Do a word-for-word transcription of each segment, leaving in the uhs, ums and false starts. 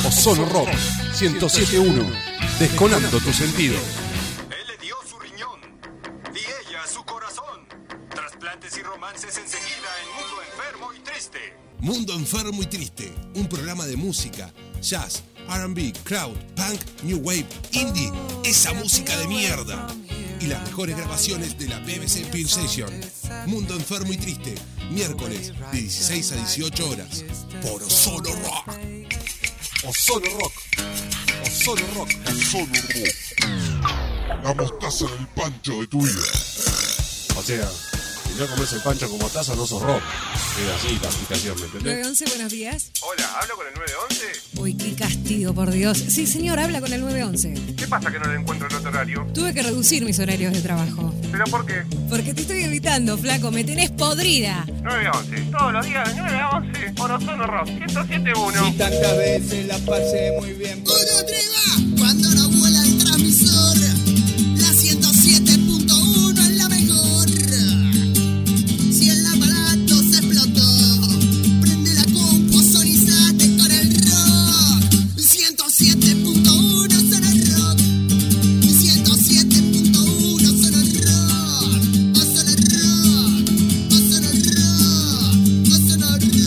Ozono Rock ciento siete punto uno, desconando tus sentidos. Él le dio su riñón y ella su corazón. Trasplantes y romances enseguida en Mundo Enfermo y Triste. Mundo Enfermo y Triste, un programa de música, jazz, R and B, crowd, punk, new wave, indie, esa música de mierda. Y las mejores grabaciones de la B B C Film Session. Mundo Enfermo y Triste, miércoles de dieciséis a dieciocho horas, por Ozono Rock. Ozono Rock. Ozono Rock. Ozono Rock. La mostaza del pancho de tu vida. O sea, si no comes el pancho con mostaza no sos rock. Es así la aplicación, ¿me entendés? nueve once, buenos días. Hola, ¿hablo con el nueve once? Uy, qué castigo, por Dios. Sí, señor, habla con el nueve once. ¿Qué pasa que no le encuentro el otro horario? Tuve que reducir mis horarios de trabajo. ¿Pero por qué? Porque te estoy invitando, flaco, me tenés podrida. nueve once, todos los días de nueve a once por Ozono Rock ciento siete punto uno. Y tantas veces la pasé muy bien. Uno treva, cuando no vuela el transmisor, la ciento siete punto uno es la mejor. Si el aparato se explotó, prende la compu, sonizate con el rock. ciento siete punto uno son el rock. ciento siete punto uno son el rock. O son el rock. O son el rock. O son el rock.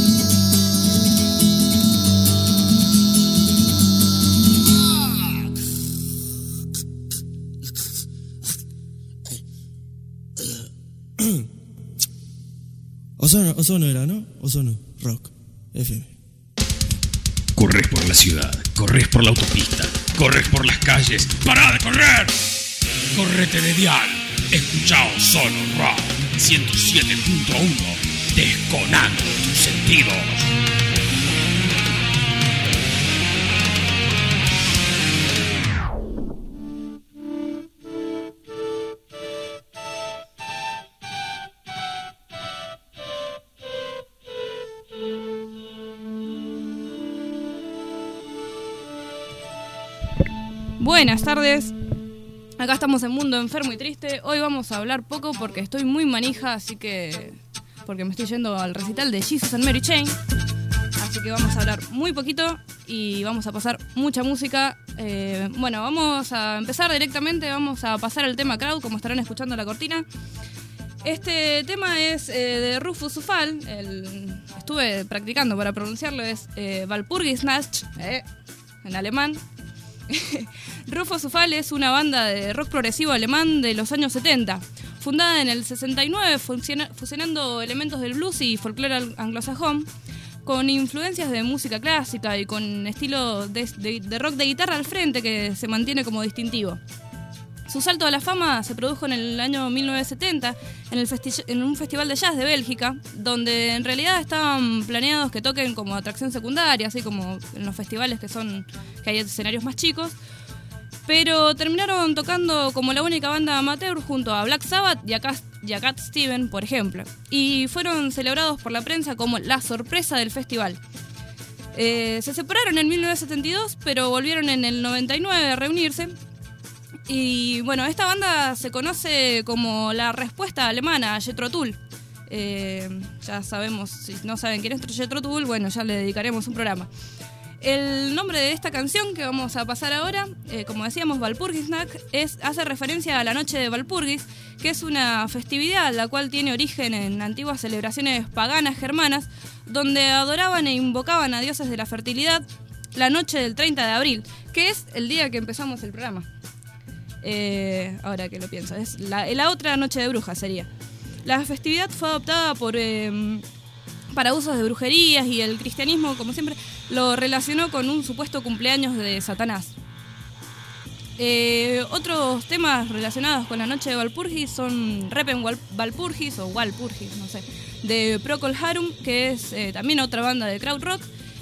Ozono, Ozono era, ¿no? Ozono Rock F M. Corres por la ciudad, corres por la autopista, corres por las calles. ¡Pará de correr! Correte de dial. Escuchá Ozono Rock ciento siete punto uno, desconando tus sentidos. Buenas tardes, acá estamos en Mundo Enfermo y Triste. Hoy vamos a hablar poco porque estoy muy manija, así que... porque me estoy yendo al recital de Jesus and Mary Chain. Así que vamos a hablar muy poquito y vamos a pasar mucha música. Eh, bueno, vamos a empezar directamente, vamos a pasar al tema crowd, como estarán escuchando la cortina. Este tema es eh, de Rufus Zufall, el, estuve practicando para pronunciarlo, es eh, Walpurgisnacht, eh, en alemán. Rufus Zufall es una banda de rock progresivo alemán de los años setenta, fundada en el sesenta y nueve, funciona, fusionando elementos del blues y folclore anglosajón, con influencias de música clásica y con estilo de, de, de rock de guitarra al frente que se mantiene como distintivo. Su salto a la fama se produjo en el año mil novecientos setenta en, el festi- en un festival de jazz de Bélgica, donde en realidad estaban planeados que toquen como atracción secundaria, así como en los festivales que son que hay escenarios más chicos, pero terminaron tocando como la única banda amateur junto a Black Sabbath y a, Cat, y a Cat Stevens, por ejemplo, y fueron celebrados por la prensa como la sorpresa del festival. Eh, se separaron en mil novecientos setenta y dos, pero volvieron en el noventa y nueve a reunirse. Y bueno, esta banda se conoce como la respuesta alemana a Jethro Tull. Eh, ya sabemos, si no saben quién es Jethro Tull, bueno, ya le dedicaremos un programa. El nombre de esta canción que vamos a pasar ahora, eh, como decíamos, Walpurgisnacht, es, hace referencia a la noche de Walpurgis, que es una festividad la cual tiene origen en antiguas celebraciones paganas germanas, donde adoraban e invocaban a dioses de la fertilidad la noche del treinta de abril, que es el día que empezamos el programa. Eh, ahora que lo pienso, es la, la otra noche de brujas sería. La festividad fue adoptada por eh, para usos de brujerías y el cristianismo, como siempre, lo relacionó con un supuesto cumpleaños de Satanás. Eh, otros temas relacionados con la noche de Walpurgis son Repen Walpurgis o Walpurgis, no sé, de Procol Harum, que es eh, también otra banda de krautrock.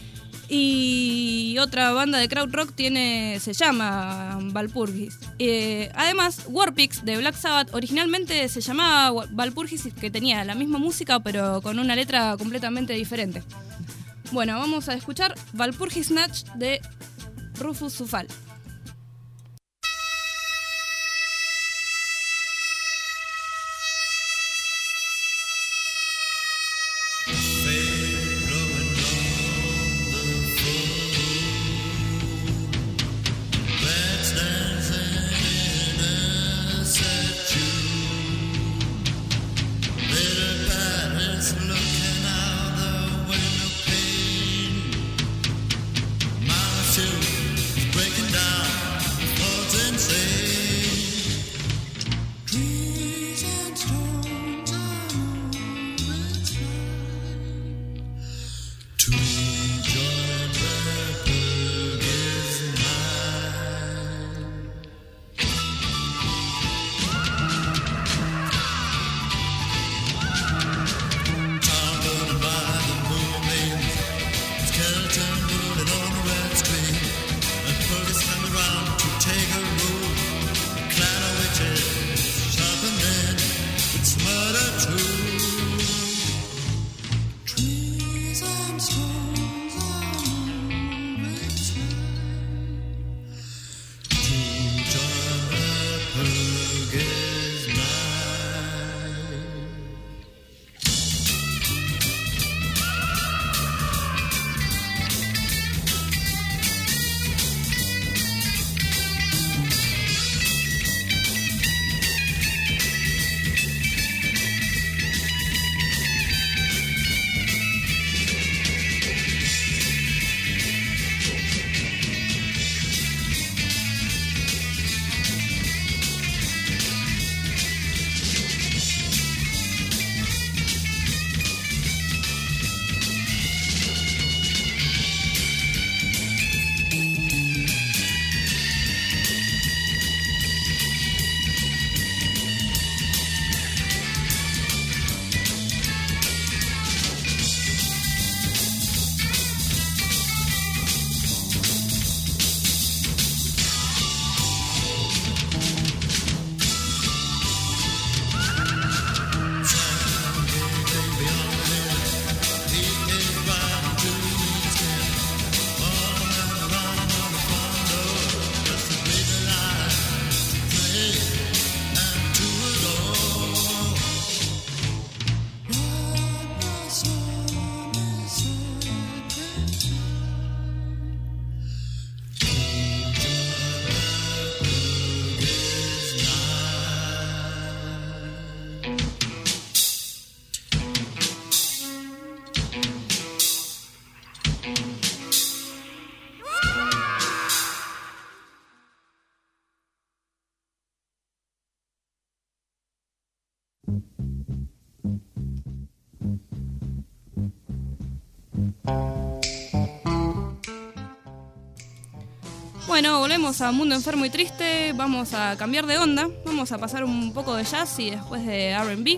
Y otra banda de krautrock tiene, se llama Walpurgis. Eh, además, Warpix de Black Sabbath originalmente se llamaba Walpurgis, que tenía la misma música pero con una letra completamente diferente. Bueno, vamos a escuchar Walpurgisnacht de Rufus Zufall. Bueno, volvemos a Mundo Enfermo y Triste. Vamos a cambiar de onda. Vamos a pasar un poco de jazz y después de R and B.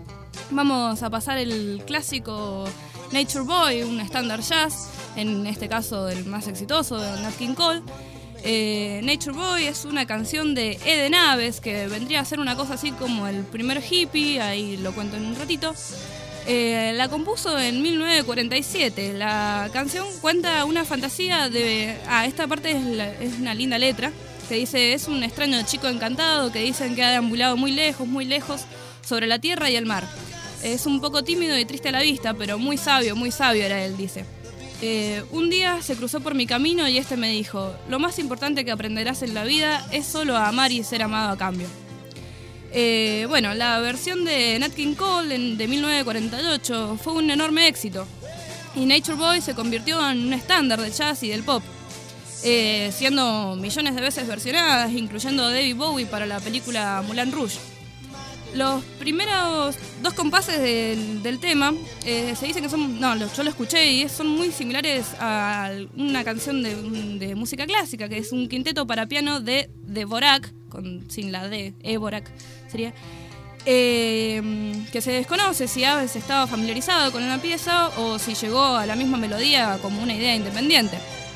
Vamos a pasar el clásico Nature Boy, un estándar jazz, en este caso el más exitoso de Nat King Cole. Eh, Nature Boy es una canción de Eden Aves, que vendría a ser una cosa así como el primer hippie, ahí lo cuento en un ratito. Eh, la compuso en mil novecientos cuarenta y siete. La canción cuenta una fantasía de... Ah, esta parte es, la, es una linda letra, que dice: es un extraño chico encantado que dicen que ha deambulado muy lejos, muy lejos, sobre la tierra y el mar. Es un poco tímido y triste a la vista, pero muy sabio, muy sabio era él, dice. Eh, un día se cruzó por mi camino y este me dijo: lo más importante que aprenderás en la vida es solo a amar y ser amado a cambio. Eh, bueno, la versión de Nat King Cole en, de mil novecientos cuarenta y ocho fue un enorme éxito y Nature Boy se convirtió en un estándar del jazz y del pop, eh, siendo millones de veces versionadas, incluyendo a David Bowie para la película Moulin Rouge. Los primeros dos compases del, del tema eh, se dice que son... No, yo lo escuché y son muy similares a una canción de, de música clásica, que es un quinteto para piano de Dvorak, con, sin la D, Dvorak sería, eh, que se desconoce si Aves estaba familiarizado con una pieza o si llegó a la misma melodía como una idea independiente.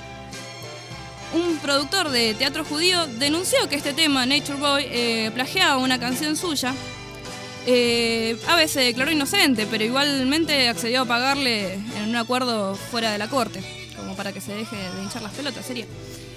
Un productor de teatro judío denunció que este tema, Nature Boy, eh, plagiaba una canción suya. Eh, Aves se declaró inocente, pero igualmente accedió a pagarle en un acuerdo fuera de la corte, como para que se deje de hinchar las pelotas, sería.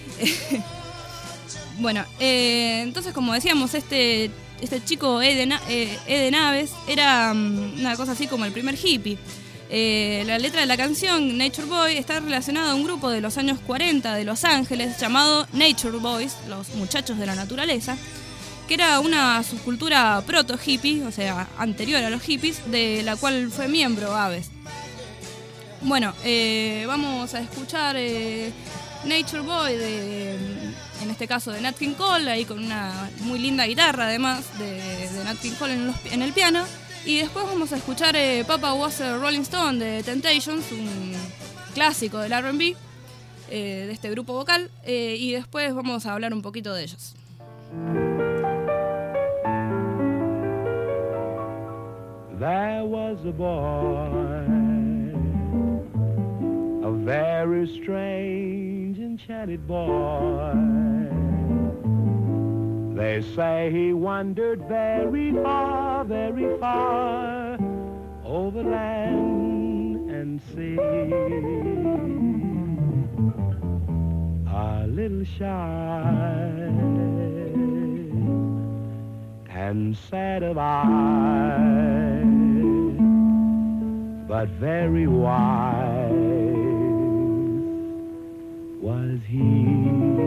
Bueno, eh, entonces, como decíamos, este, este chico Eden, eh, Eden Aves era um, una cosa así como el primer hippie. Eh, la letra de la canción Nature Boy está relacionada a un grupo de los años cuarenta de Los Ángeles llamado Nature Boys, los muchachos de la naturaleza, que era una subcultura proto-hippie, o sea, anterior a los hippies, de la cual fue miembro Aves. Bueno, eh, vamos a escuchar eh, Nature Boy, de, en este caso de Nat King Cole, ahí con una muy linda guitarra además de, de Nat King Cole en, los, en el piano. Y después vamos a escuchar eh, Papa Was a Rolling Stone de Temptations, un, clásico del R and B, eh, de este grupo vocal, eh, y después vamos a hablar un poquito de ellos. There was a boy, a very strange, enchanted boy. They say he wandered very far, very far, over land and sea. A little shy and sad of eye, but very wise was he.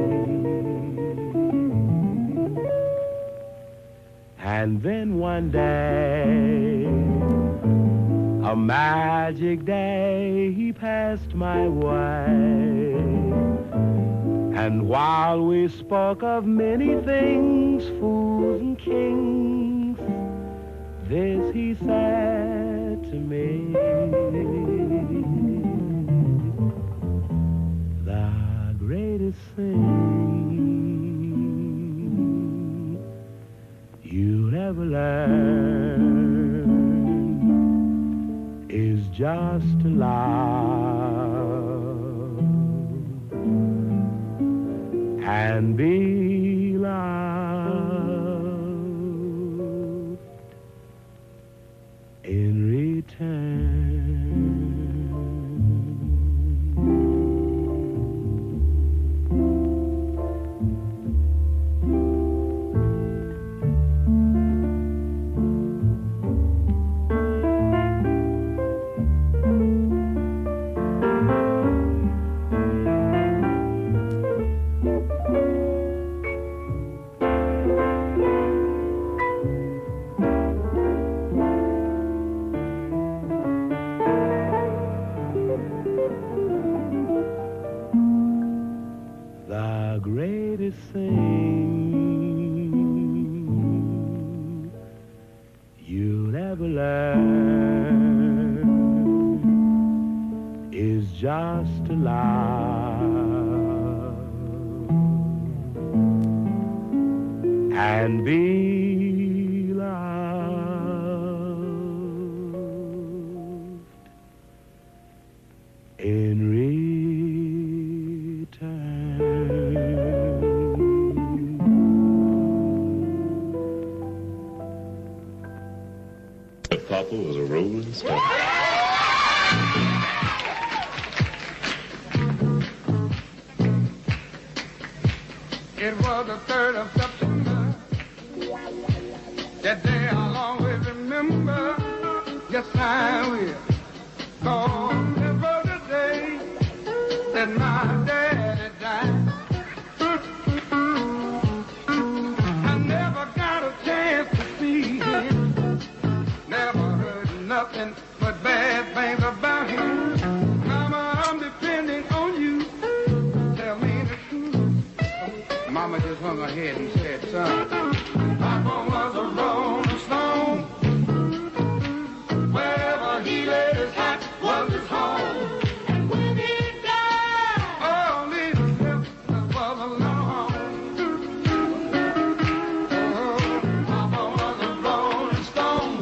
And then one day, a magic day, he passed my way. And while we spoke of many things, fools and kings, this he said to me: the greatest thing you'll ever learn is just to love and be loved in return. Thing you'll ever learn is just to love and be loved in return. Papa was a rolling stone. It was the third of September. That day I'll always remember. Yes, I will. Cause it was the day that my daddy died. I never got a chance to see him. Never heard nothing but bad things about him. Mama, I'm depending on you. Tell me the truth. Mama just hung her head and said, son, Papa was a rolling stone. Wherever he laid his hat was his home. And when he died, all he left was alone. Oh, Papa was a rolling stone.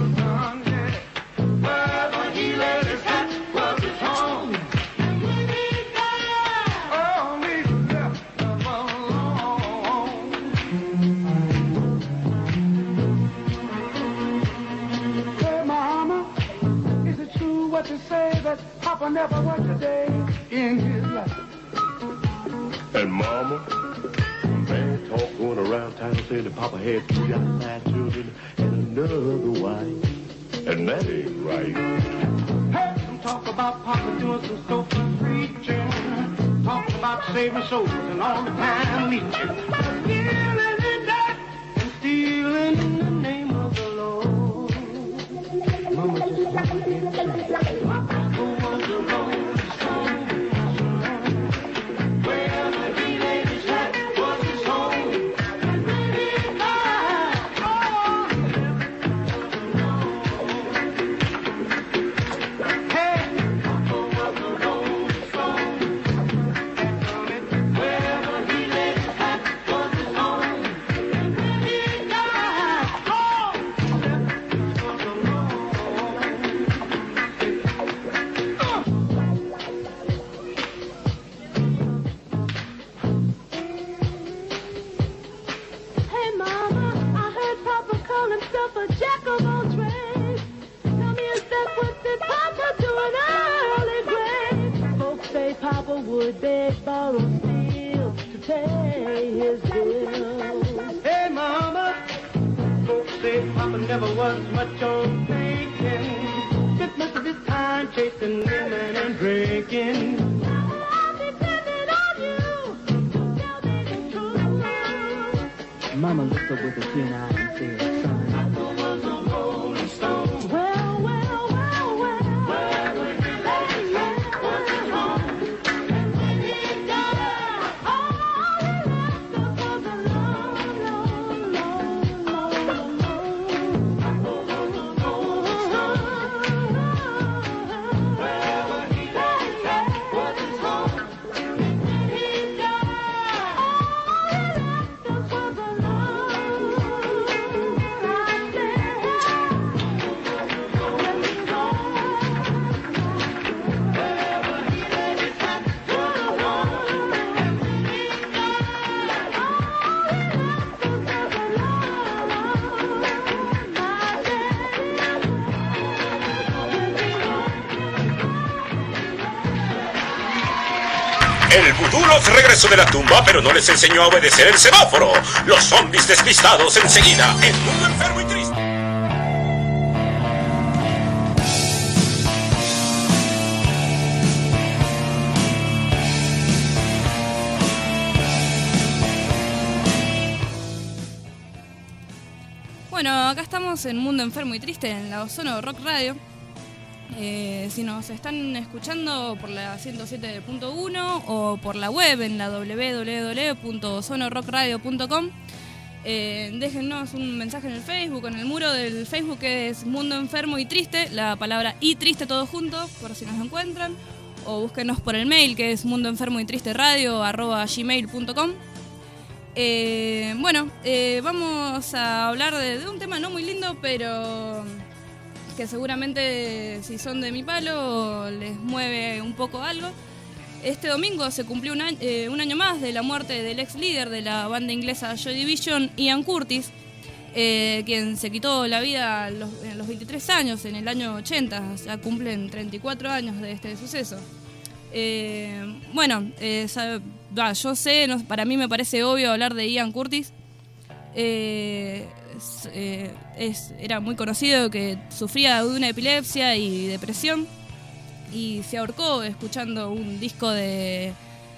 To say that Papa never worked a day in his life. And Mama, man talk going around town saying that Papa had three outside children and another wife. And that ain't right. Heard them talk about Papa doing some sofa preaching. Talk about saving souls and all the time leeching. But stealing in that and stealing in the name of the Lord. Mama just hung her head and said, Papa was a rolling stone. Wherever he laid his hat was his home. And when he died, oh, hey, Papa was a rolling would beg, borrow, steal to pay his bills. Hey, mama, folks say Papa never was much on thinking. Spent most of his time chasing women and drinking. I'm depending on you to tell me the truth. Mama looked up with a keen eye and said, son, I was a rolling stone. Well, well, well, well. Where would he lay his head? Was it home? And when he died, all he left us was a long, long, long, long, long. I was a rolling stone. Where would he lay his head? Was it home? And when he died, all he left us was a long, long, long. El vudú los regresó de la tumba, pero no les enseñó a obedecer el semáforo. Los zombies despistados enseguida en Mundo Enfermo y Triste. Bueno, acá estamos en Mundo Enfermo y Triste, en la Ozono Rock Radio. Eh, si nos están escuchando por la ciento siete punto uno o por la web en la doble u doble u doble u punto ozono rock radio punto com, eh, déjennos un mensaje en el Facebook, en el muro del Facebook que es Mundo Enfermo y Triste, la palabra y triste todo junto, por si nos encuentran, o búsquenos por el mail que es mundoenfermo y triste radio arroba gmail punto com. Eh, bueno, eh, vamos a hablar de, de un tema no muy lindo, pero que seguramente si son de mi palo les mueve un poco algo. Este domingo se cumplió un año, eh, un año más de la muerte del ex líder de la banda inglesa Joy Division, Ian Curtis, eh, quien se quitó la vida a los, a los veintitrés años, en el año ochenta, ya cumplen treinta y cuatro años de este suceso. Eh, bueno, eh, sabe, bah, yo sé, no, para mí me parece obvio hablar de Ian Curtis. Eh, es, eh, es, era muy conocido que sufría de una epilepsia y depresión y se ahorcó escuchando un disco de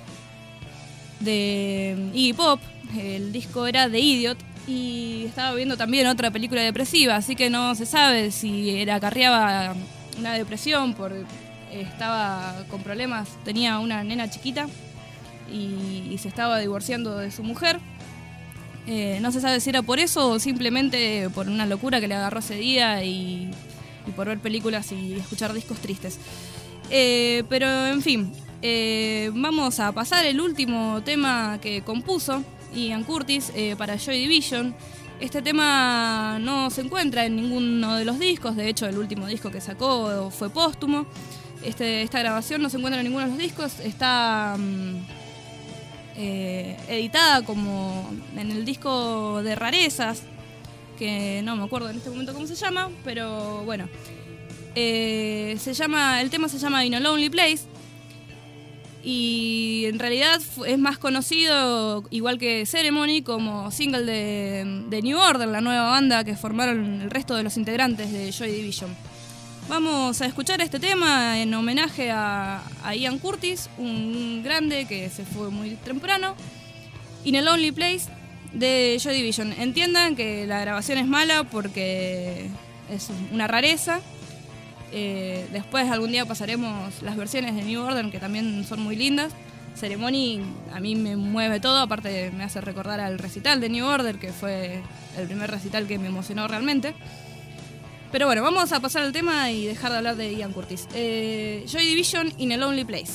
de Iggy Pop. El disco era The Idiot y estaba viendo también otra película depresiva, así que no se sabe si era acarreaba una depresión por estaba con problemas, tenía una nena chiquita y, y se estaba divorciando de su mujer. Eh, no se sabe si era por eso o simplemente por una locura que le agarró ese día y, y por ver películas y escuchar discos tristes. Eh, pero en fin, eh, vamos a pasar el último tema que compuso Ian Curtis eh, para Joy Division. Este tema no se encuentra en ninguno de los discos, de hecho el último disco que sacó fue póstumo. Este, esta grabación no se encuentra en ninguno de los discos, está um, eh, editada como en el disco de rarezas, que no me acuerdo en este momento cómo se llama, pero bueno, eh, se llama, el tema se llama In a Lonely Place y en realidad es más conocido, igual que Ceremony, como single de, de New Order, la nueva banda que formaron el resto de los integrantes de Joy Division. Vamos a escuchar este tema en homenaje a, a Ian Curtis, un grande que se fue muy temprano. In a Lonely Place de Joy Division. Entiendan que la grabación es mala porque es una rareza. Eh, después algún día pasaremos las versiones de New Order, que también son muy lindas. Ceremony a mí me mueve todo, aparte me hace recordar al recital de New Order, que fue el primer recital que me emocionó realmente. Pero bueno, vamos a pasar al tema y dejar de hablar de Ian Curtis. Eh, Joy Division, In a Lonely Place.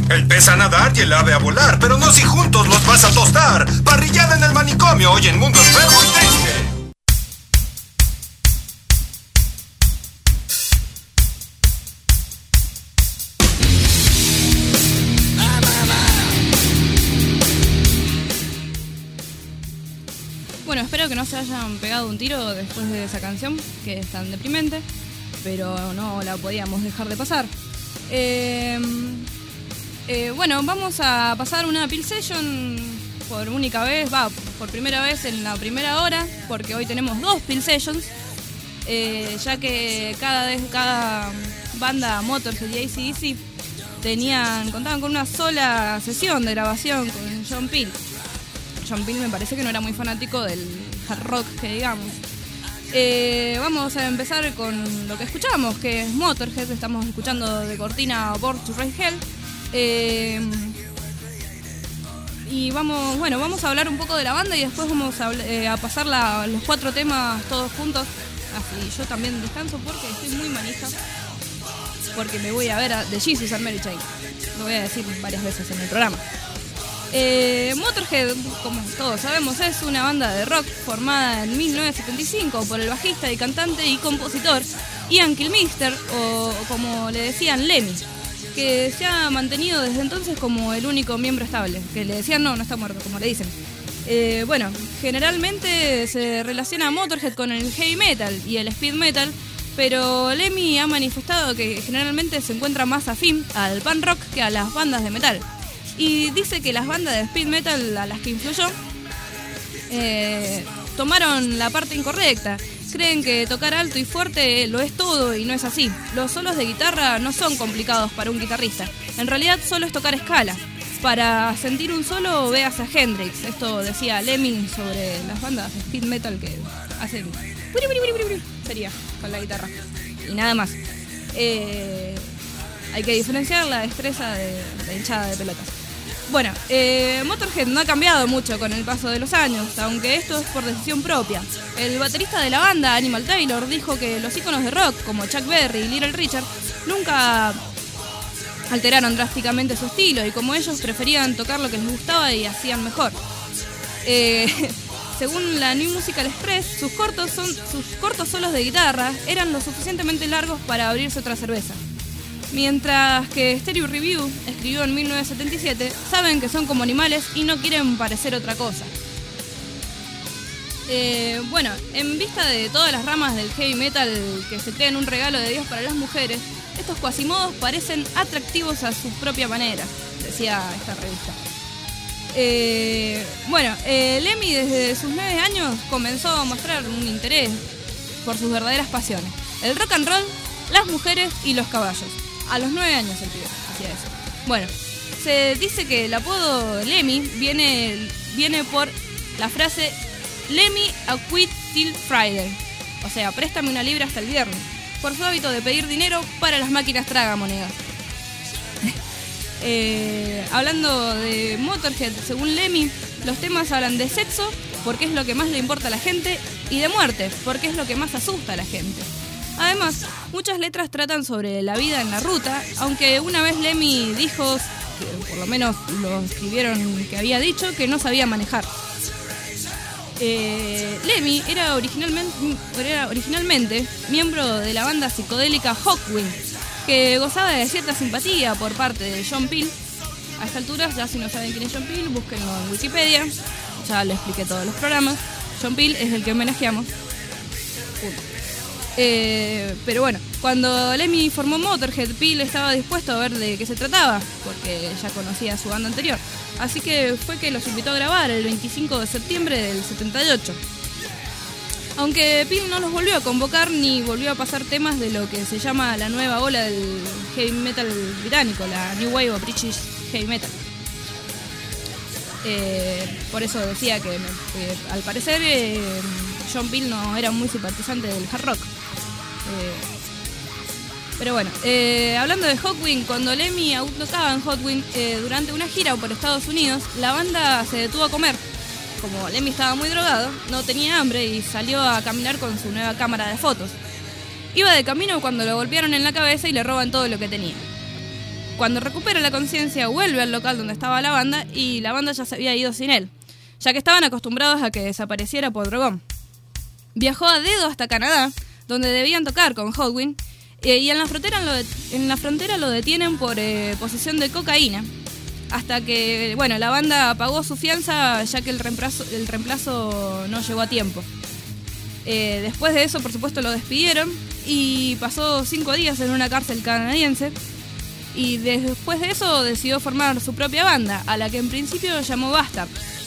El pez a nadar y el ave a volar, pero no si juntos los vas a tostar. Parrillada en el manicomio, hoy en Mundo Enfermo y Triste. Bueno, espero que no se hayan pegado un tiro después de esa canción, que es tan deprimente, pero no la podíamos dejar de pasar. Eh, eh, bueno, vamos a pasar una Pill Session por única vez, va, por primera vez en la primera hora, porque hoy tenemos dos Pill Sessions, eh, ya que cada, vez, cada banda, Motorhead y A C D C, tenían, contaban con una sola sesión de grabación con John Peel. John Peel me parece que no era muy fanático del hard rock, que digamos. Eh, vamos a empezar con lo que escuchamos, que es Motorhead. Estamos escuchando de cortina Born to Raise Hell. Eh, y vamos, bueno, vamos a hablar un poco de la banda y después vamos a, eh, a pasar la, los cuatro temas todos juntos. Así yo también descanso porque estoy muy manija. Porque me voy a ver a The Jesus and Mary Chain. Lo voy a decir varias veces en el programa. Eh, Motorhead, como todos sabemos, es una banda de rock formada en mil novecientos setenta y cinco por el bajista y cantante y compositor Ian Kilmister, o como le decían Lemmy, que se ha mantenido desde entonces como el único miembro estable, que le decían no, no está muerto, como le dicen. Eh, bueno, generalmente se relaciona a Motorhead con el heavy metal y el speed metal, pero Lemmy ha manifestado que generalmente se encuentra más afín al punk rock que a las bandas de metal. Y dice que las bandas de speed metal a las que influyó eh, tomaron la parte incorrecta. Creen que tocar alto y fuerte lo es todo y no es así. Los solos de guitarra no son complicados para un guitarrista. En realidad solo es tocar escala. Para sentir un solo, veas a Hendrix. Esto decía Lemmy sobre las bandas de speed metal que hacen... sería con la guitarra. Y nada más. Eh, hay que diferenciar la destreza de, de hinchada de pelotas. Bueno, eh, Motorhead no ha cambiado mucho con el paso de los años, aunque esto es por decisión propia. El baterista de la banda, Animal Taylor, dijo que los íconos de rock, como Chuck Berry y Little Richard, nunca alteraron drásticamente su estilo, y como ellos preferían tocar lo que les gustaba y hacían mejor. Eh, según la New Musical Express, sus cortos, son, sus cortos solos de guitarra eran lo suficientemente largos para abrirse otra cerveza. Mientras que Stereo Review escribió en mil novecientos setenta y siete, saben que son como animales y no quieren parecer otra cosa. Eh, bueno, en vista de todas las ramas del heavy metal que se creen un regalo de Dios para las mujeres, estos cuasimodos parecen atractivos a su propia manera, decía esta revista. Eh, bueno, eh, Lemmy desde sus nueve años comenzó a mostrar un interés por sus verdaderas pasiones: el rock and roll, las mujeres y los caballos. A los nueve años el pibe hacía eso. Bueno, se dice que el apodo Lemmy viene, viene por la frase Lemmy a quit till Friday, o sea, préstame una libra hasta el viernes, por su hábito de pedir dinero para las máquinas tragamonedas. eh, hablando de Motorhead, según Lemmy, los temas hablan de sexo, porque es lo que más le importa a la gente, y de muerte, porque es lo que más asusta a la gente. Además, muchas letras tratan sobre la vida en la ruta, aunque una vez Lemmy dijo, que por lo menos lo escribieron que había dicho, que no sabía manejar. Eh, Lemmy era originalmente, era originalmente miembro de la banda psicodélica Hawkwind, que gozaba de cierta simpatía por parte de John Peel. A esta altura, ya si no saben quién es John Peel, búsquenlo en Wikipedia, ya lo expliqué todos los programas. John Peel es el que homenajeamos. Punto. Eh, pero bueno, cuando Lemmy formó Motorhead, Peel estaba dispuesto a ver de qué se trataba, porque ya conocía a su banda anterior. Así que fue que los invitó a grabar el veinticinco de septiembre del setenta y ocho. Aunque Peel no los volvió a convocar ni volvió a pasar temas de lo que se llama la nueva ola del heavy metal británico, la New Wave of British Heavy Metal. Eh, por eso decía que, que al parecer eh, John Peel no era muy simpatizante del hard rock. Eh, pero bueno, eh, hablando de Hawkwind, cuando Lemmy aún tocaba en Hawkwind eh, durante una gira por Estados Unidos, la banda se detuvo a comer. Como Lemmy estaba muy drogado, no tenía hambre y salió a caminar con su nueva cámara de fotos. Iba de camino cuando lo golpearon en la cabeza y le roban todo lo que tenía. Cuando recupera la conciencia, vuelve al local donde estaba la banda y la banda ya se había ido sin él, ya que estaban acostumbrados a que desapareciera por drogón. Viajó a dedo hasta Canadá, donde debían tocar con Hotwin, eh, y en la frontera lo, de- en la frontera lo detienen por eh, posesión de cocaína, hasta que, bueno, la banda pagó su fianza ya que el reemplazo, el reemplazo no llegó a tiempo. Eh, después de eso, por supuesto, lo despidieron y pasó cinco días en una cárcel canadiense. Y después de eso decidió formar su propia banda, a la que en principio llamó Bastard.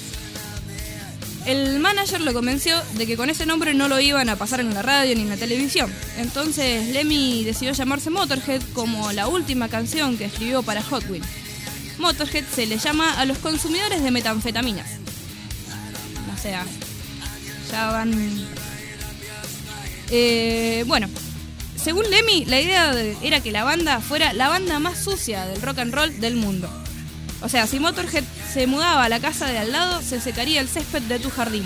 El manager lo convenció de que con ese nombre no lo iban a pasar en la radio ni en la televisión. Entonces Lemmy decidió llamarse Motorhead como la última canción que escribió para Hotwin. Motorhead se le llama a los consumidores de metanfetaminas. O sea, ya van... Eh, bueno, según Lemmy, la idea de- era que la banda fuera la banda más sucia del rock and roll del mundo. O sea, si Motorhead se mudaba a la casa de al lado, se secaría el césped de tu jardín.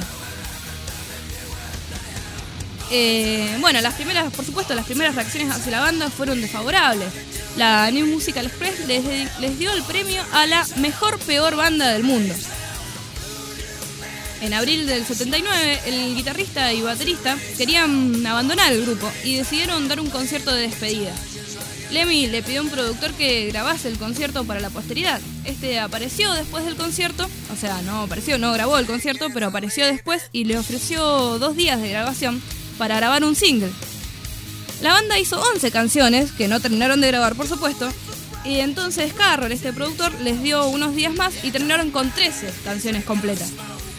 Eh, bueno, las primeras, por supuesto, las primeras reacciones hacia la banda fueron desfavorables. La New Musical Express les, les dio el premio a la mejor peor banda del mundo. En abril del setenta y nueve, el guitarrista y baterista querían abandonar el grupo y decidieron dar un concierto de despedida. Lemmy le pidió a un productor que grabase el concierto para la posteridad. Este apareció después del concierto, o sea, no apareció, no grabó el concierto, pero apareció después y le ofreció dos días de grabación para grabar un single. La banda hizo once canciones, que no terminaron de grabar, por supuesto, y entonces Carroll, este productor, les dio unos días más y terminaron con trece canciones completas.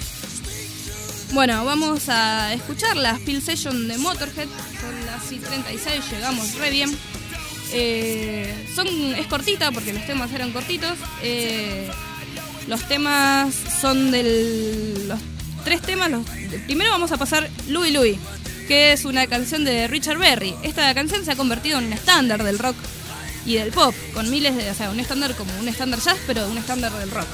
Bueno, vamos a escuchar la Spill Session de Motorhead, son las y treinta y seis, llegamos re bien. Eh, son, es cortita porque los temas eran cortitos. Eh, los temas son del... Los tres temas, los, primero vamos a pasar Louie Louie, que es una canción de Richard Berry. Esta canción se ha convertido en un estándar del rock y del pop, con miles de... O sea, un estándar como un estándar jazz, pero un estándar del rock.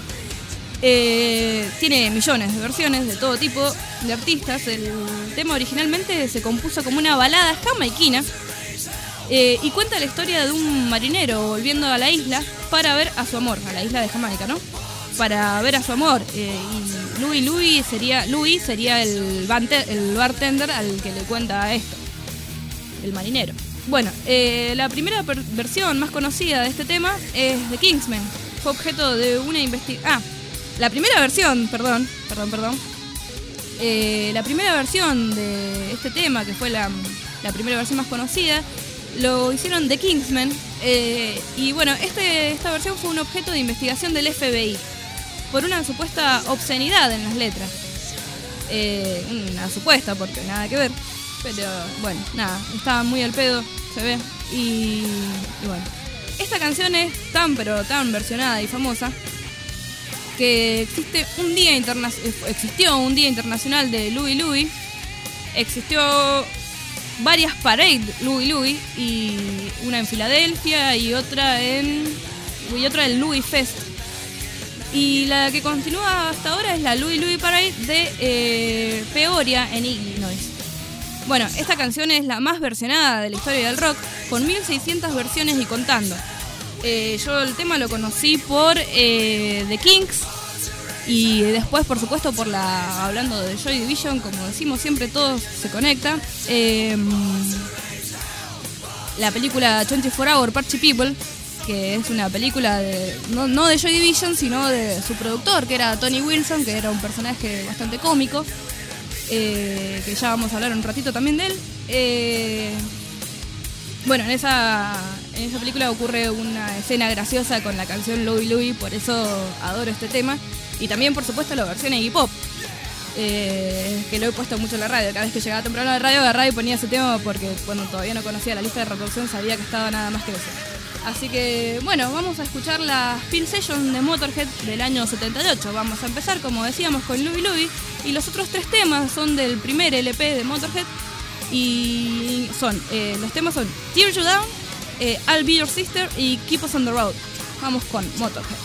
Eh, tiene millones de versiones de todo tipo de artistas. El tema originalmente se compuso como una balada jamaiquina eh, y cuenta la historia de un marinero volviendo a la isla para ver a su amor, a la isla de Jamaica, ¿no? Para ver a su amor. Eh, y Louie Louie sería, Louie sería el, bante, el bartender al que le cuenta esto, el marinero. Bueno, eh, la primera per- versión más conocida de este tema es The Kingsmen. Fue objeto de una investigación... Ah, La primera versión, perdón, perdón, perdón. Eh, la primera versión de este tema, que fue la, la primera versión más conocida, lo hicieron The Kingsmen. Eh, y bueno, este, esta versión fue un objeto de investigación del F B I por una supuesta obscenidad en las letras. Eh, una supuesta, porque nada que ver. Pero bueno, nada, estaba muy al pedo, se ve. Y, y bueno, esta canción es tan pero tan versionada y famosa que existe un día interna- existió un día internacional de Louie Louie, existió varias parades Louie Louie, y una en Filadelfia y otra en y otra en Louie Fest, y la que continúa hasta ahora es la Louie Louie Parade de eh, Peoria en Illinois. Bueno, esta canción es la más versionada de la historia del rock, con mil seiscientas versiones y contando. Eh, yo el tema lo conocí por eh, The Kinks y después, por supuesto, por la hablando de Joy Division, como decimos siempre, todo se conecta. Eh, la película veinticuatro Hour Party People, que es una película de no, no de Joy Division, sino de su productor, que era Tony Wilson, que era un personaje bastante cómico, eh, que ya vamos a hablar un ratito también de él. Eh, Bueno, en esa, en esa película ocurre una escena graciosa con la canción Louie Louie, por eso adoro este tema. Y también, por supuesto, la versión Iggy Pop, eh, que lo he puesto mucho en la radio. Cada vez que llegaba temprano a la radio, agarraba y ponía ese tema porque cuando todavía no conocía la lista de reproducción sabía que estaba nada más que eso. Así que, bueno, vamos a escuchar la Spill Session de Motorhead del año setenta y ocho. Vamos a empezar, como decíamos, con Louie Louie. Y los otros tres temas son del primer L P de Motorhead. Y son, eh, los temas son Tear You Down, eh, I'll Be Your Sister y Keep Us on the Road. Vamos con Motorhead.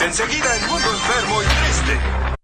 enseguida en Mundo Enfermo y Triste.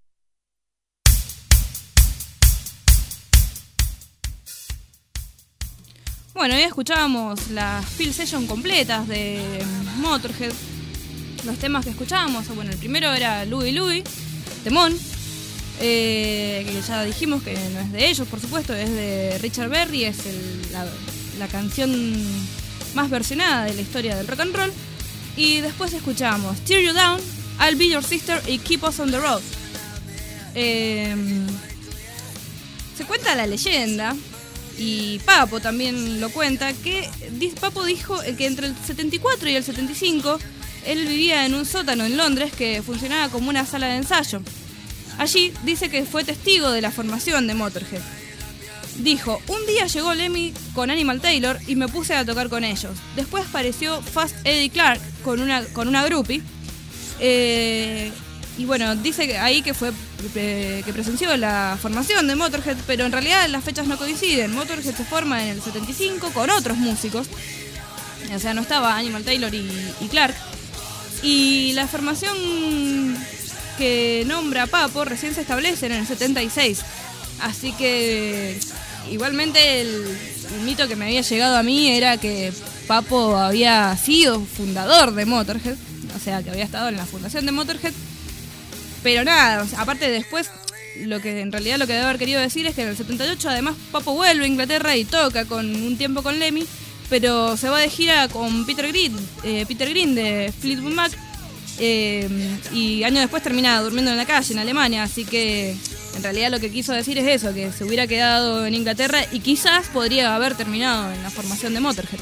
Bueno, hoy escuchábamos las Field Session completas de Motorhead. Los temas que escuchábamos, bueno, el primero era Louie Louie, Temón, eh, que ya dijimos que no es de ellos, por supuesto, es de Richard Berry, es el, la, la canción más versionada de la historia del rock and roll. Y después escuchamos Tear You Down, I'll Be Your Sister y Keep Us on the Road. Eh, se cuenta la leyenda, y Papo también lo cuenta, que Papo dijo que entre el setenta y cuatro y el setenta y cinco él vivía en un sótano en Londres que funcionaba como una sala de ensayo. Allí dice que fue testigo de la formación de Motorhead. Dijo, un día llegó Lemmy con Animal Taylor y me puse a tocar con ellos. Después apareció Fast Eddie Clark con una, con una groupie. Eh, y bueno, dice que ahí que fue eh, que presenció la formación de Motorhead, pero en realidad las fechas no coinciden. Motorhead se forma en el setenta y cinco con otros músicos. O sea, no estaba Animal Taylor y, y Clark. Y la formación que nombra Papo recién se establece en el setenta y seis. Así que igualmente el, el mito que me había llegado a mí era que Papo había sido fundador de Motorhead, o sea, que había estado en la fundación de Motorhead. Pero nada, o sea, aparte después, lo que en realidad lo que debe haber querido decir es que en el setenta y ocho además Papo vuelve a Inglaterra y toca con un tiempo con Lemmy, pero se va de gira con Peter Green, eh, Peter Green de Fleetwood Mac, eh, y años después termina durmiendo en la calle en Alemania, así que en realidad lo que quiso decir es eso, que se hubiera quedado en Inglaterra y quizás podría haber terminado en la formación de Motorhead.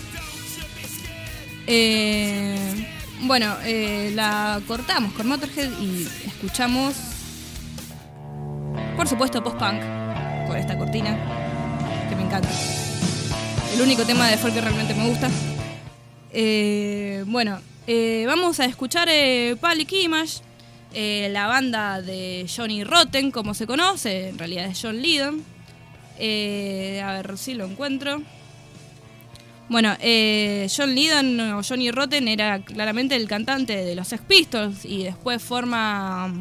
Eh, bueno, eh, la cortamos con Motorhead y escuchamos, por supuesto, post-punk, con esta cortina, que me encanta. El único tema de folk que realmente me gusta. Eh, bueno, eh, vamos a escuchar eh, Public Image, eh, la banda de Johnny Rotten, como se conoce, en realidad es John Lydon. Eh, a ver si lo encuentro. Bueno, eh, John Lydon o Johnny Rotten era claramente el cantante de los Sex Pistols y después forma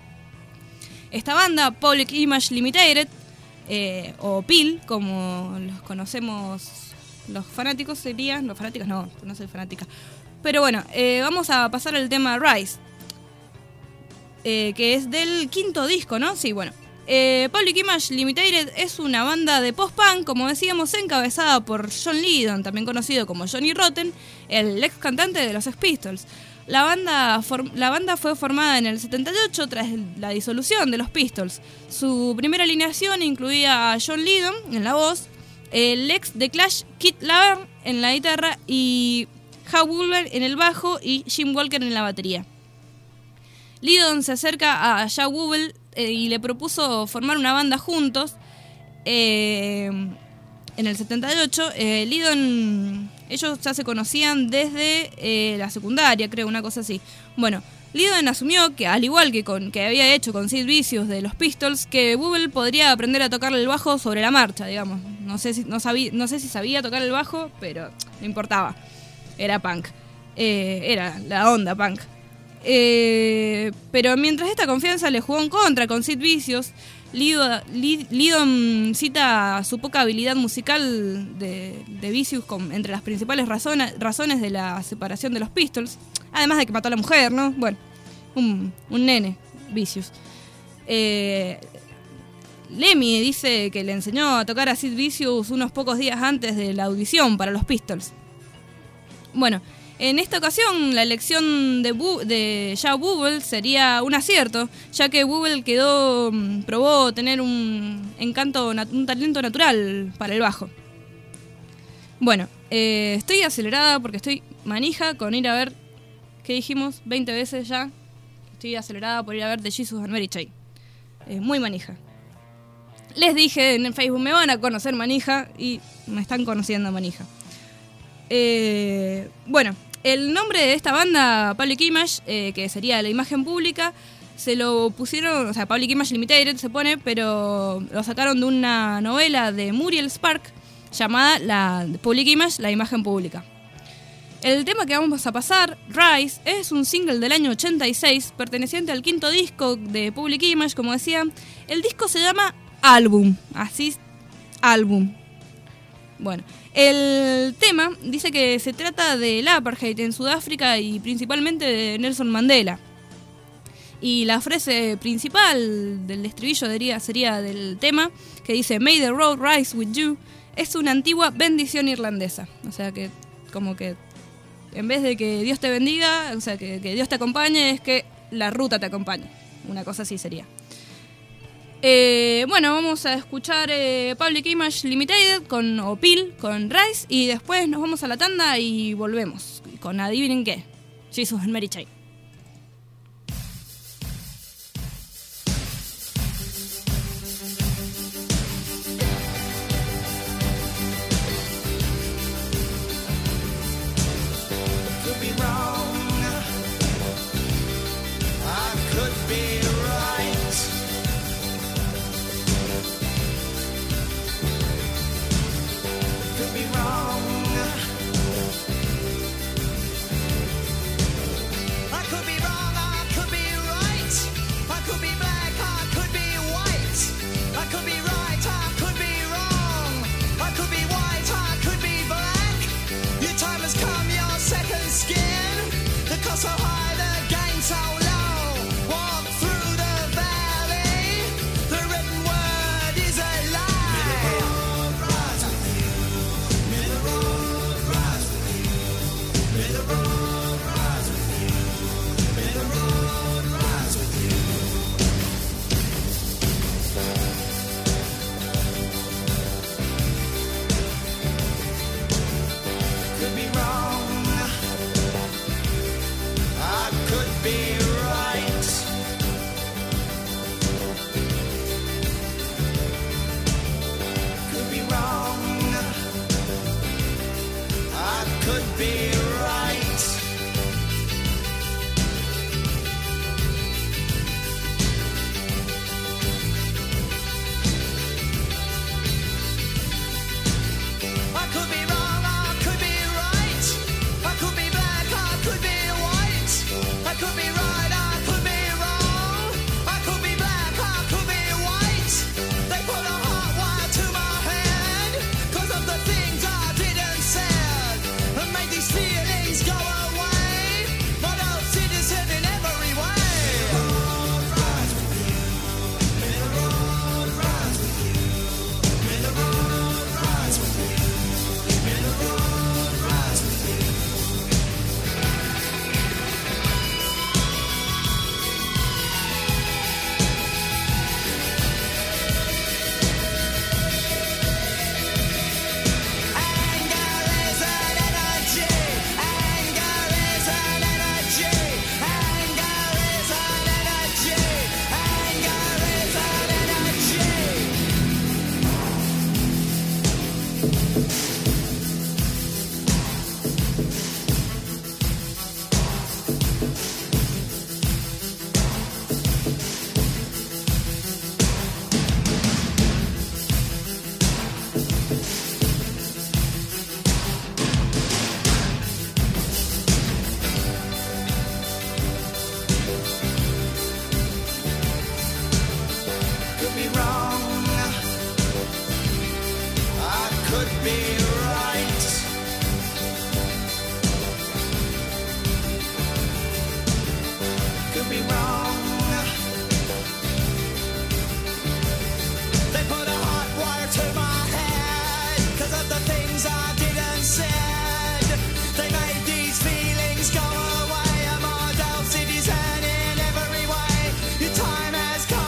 esta banda, Public Image Limited, eh, o P I L, como los conocemos los fanáticos serían, los fanáticos no, no soy fanática. Pero bueno, eh, vamos a pasar al tema Rise, eh, que es del quinto disco, ¿no? Sí, bueno. Eh, Public Image Limited es una banda de post-punk, como decíamos, encabezada por John Lydon, también conocido como Johnny Rotten, el ex cantante de los Sex Pistols. La banda, for- la banda fue formada en el setenta y ocho tras la disolución de los Pistols. Su primera alineación incluía a John Lydon en la voz, el ex de Clash Keith Laverne en la guitarra y Hal Wolver en el bajo y Jim Walker en la batería. Lydon se acerca a Jack Wolver eh, y le propuso formar una banda juntos. Eh, en el setenta y ocho, eh, Lydon, ellos ya se conocían desde eh, la secundaria, creo, una cosa así. Bueno, Lydon asumió que, al igual que con que había hecho con Sid Vicious de los Pistols, que Wolver podría aprender a tocar el bajo sobre la marcha, digamos. No sé si, no sabía, no sé si sabía tocar el bajo, pero no importaba. Era punk. Eh, era la onda punk. Eh, pero mientras esta confianza le jugó en contra con Sid Vicious, Lydon, Lydon cita su poca habilidad musical de, de Vicious como entre las principales razona, razones de la separación de los Pistols, además de que mató a la mujer, ¿no? Bueno, un, un nene, Vicious. Eh, Lemmy dice que le enseñó a tocar a Sid Vicious unos pocos días antes de la audición para los Pistols. Bueno, en esta ocasión la elección de, Bu- de Jack Wolver sería un acierto, ya que Wolver quedó, probó tener un encanto, un talento natural para el bajo. Bueno, eh, estoy acelerada porque estoy manija con ir a ver, ¿qué dijimos? veinte veces ya. Estoy acelerada por ir a ver The Jesus and Mary Chain. Eh, muy manija. Les dije en el Facebook, me van a conocer manija y me están conociendo manija. Eh, bueno, el nombre de esta banda, Public Image, eh, que sería la imagen pública, se lo pusieron, o sea, Public Image Limited se pone, pero lo sacaron de una novela de Muriel Spark llamada la Public Image, la imagen pública. El tema que vamos a pasar, Rise, es un single del año ochenta y seis, perteneciente al quinto disco de Public Image, como decía. El disco se llama Album, así, Album. Bueno, el tema dice que se trata del apartheid en Sudáfrica y principalmente de Nelson Mandela. Y la frase principal del estribillo diría, sería del tema, que dice May the road rise with you, es una antigua bendición irlandesa. O sea que, como que, en vez de que Dios te bendiga, o sea, que, que Dios te acompañe, es que la ruta te acompañe. Una cosa así sería. Eh, bueno, vamos a escuchar eh, Public Image Limited con Opil, con Rise, y después nos vamos a la tanda y volvemos con adivinen qué, Jesus and Mary Chain.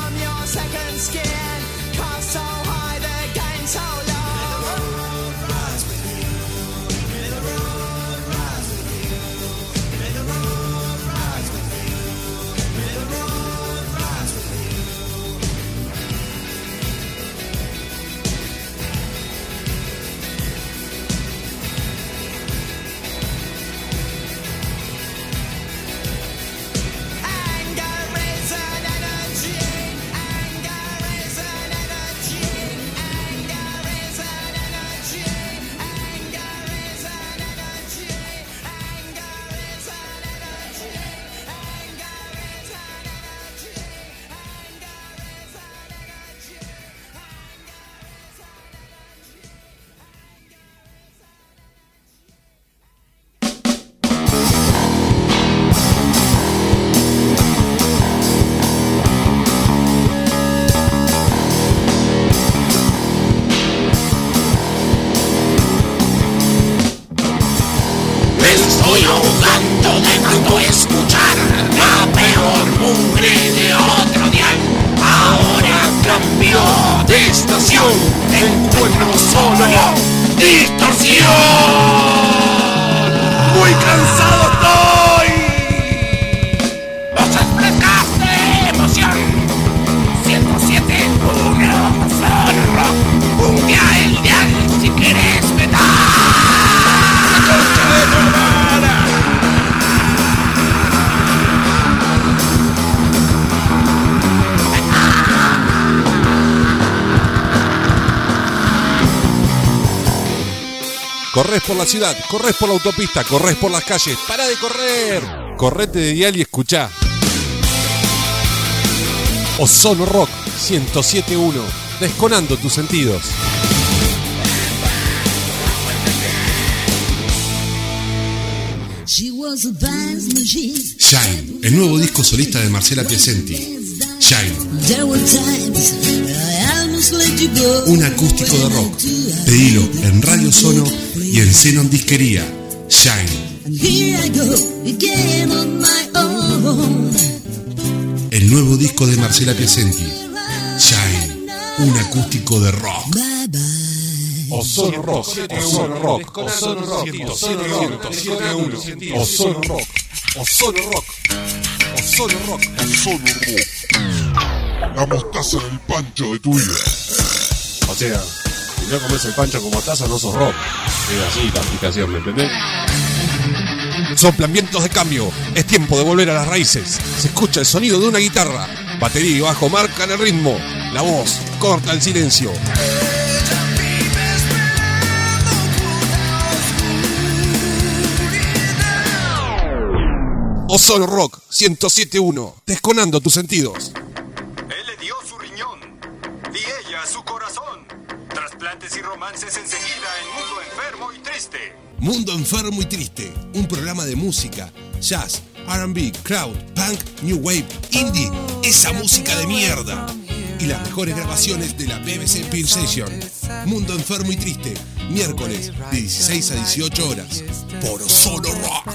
Skin, cast so high, the gain so low. Corres por la ciudad, corres por la autopista, corres por las calles. ¡Para de correr! Correte de dial y escuchá. Ozono Rock ciento siete punto uno, desconando tus sentidos. Shine, el nuevo disco solista de Marcela Piacenti. Shine. Un acústico de rock. Pedilo en Radio Sono y en Xenon Disquería. Shine. El nuevo disco de Marcela Piacenti. Shine. Un acústico de rock. Ozono Rock, Ozono Rock, Ozono Rock, Ozono Rock, Ozono Rock, Ozono Rock, Ozono Rock, Ozono Rock. La mostaza del pancho de tu vida. O sea, si no comes el pancho con mostaza no sos rock. Es así la aplicación, ¿me entendés? Soplan vientos de cambio. Es tiempo de volver a las raíces. Se escucha el sonido de una guitarra. Batería y bajo marcan el ritmo. La voz corta el silencio. Ozono Rock ciento siete punto uno, desconando tus sentidos. Él le dio su riñón y ella su corazón. Trasplantes y romances enseguida en Mundo Enfermo y Triste. Mundo Enfermo y Triste, un programa de música, jazz, R and B, crowd, punk, new wave, indie, esa música de mierda. Y las mejores grabaciones de la B B C Peer Session. Mundo Enfermo y Triste, miércoles de dieciséis a dieciocho horas, por Ozono Rock.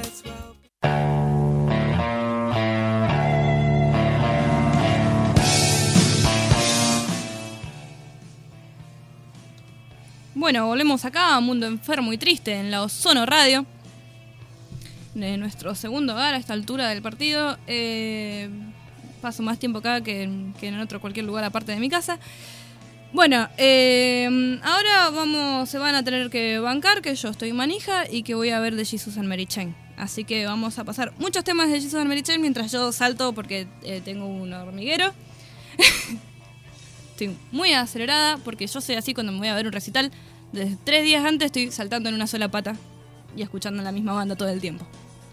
Bueno, volvemos acá a Mundo Enfermo y Triste en la Ozono Radio, de nuestro segundo hogar a esta altura del partido. Eh, paso más tiempo acá que en, que en otro cualquier lugar aparte de mi casa. Bueno, eh, ahora vamos, se van a tener que bancar que yo estoy manija y que voy a ver de Jesus and Mary Chain. Así que vamos a pasar muchos temas de Jesus and Mary Chain mientras yo salto porque eh, tengo un hormiguero. Estoy muy acelerada porque yo soy así cuando me voy a ver un recital. Desde tres días antes estoy saltando en una sola pata y escuchando la misma banda todo el tiempo.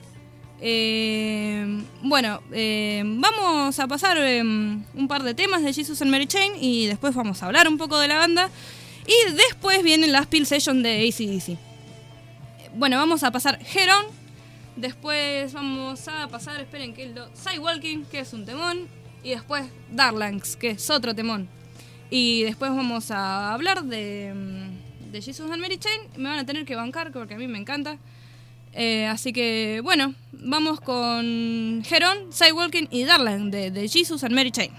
Eh, bueno, eh, vamos a pasar eh, un par de temas de Jesus and Mary Chain y después vamos a hablar un poco de la banda. Y después vienen las Peel Session de A C D C. Bueno, vamos a pasar Head On. Después vamos a pasar, esperen que lo... Sidewalking, que es un temón. Y después Darlangs, que es otro temón. Y después vamos a hablar de, de Jesus and Mary Chain. Me van a tener que bancar porque a mí me encanta. Eh, así que, bueno, vamos con Head On, Sidewalking y Darling de, de Jesus and Mary Chain.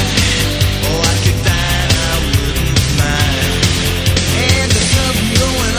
Going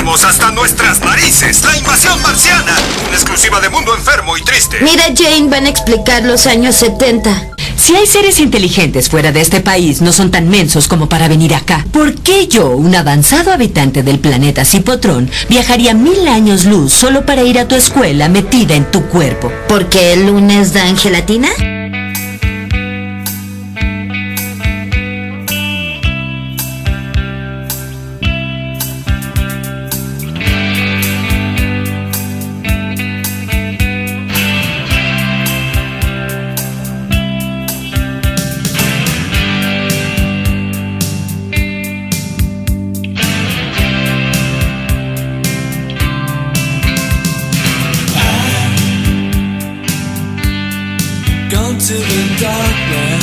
Tenemos hasta nuestras narices la invasión marciana. Una exclusiva de Mundo Enfermo y Triste. Mira, Jane, van a explicar los años setenta. Si hay seres inteligentes fuera de este país, no son tan mensos como para venir acá. ¿Por qué yo, un avanzado habitante del planeta Cipotrón, viajaría mil años luz solo para ir a tu escuela metida en tu cuerpo? ¿Por qué el lunes dan gelatina? Gone to the darkness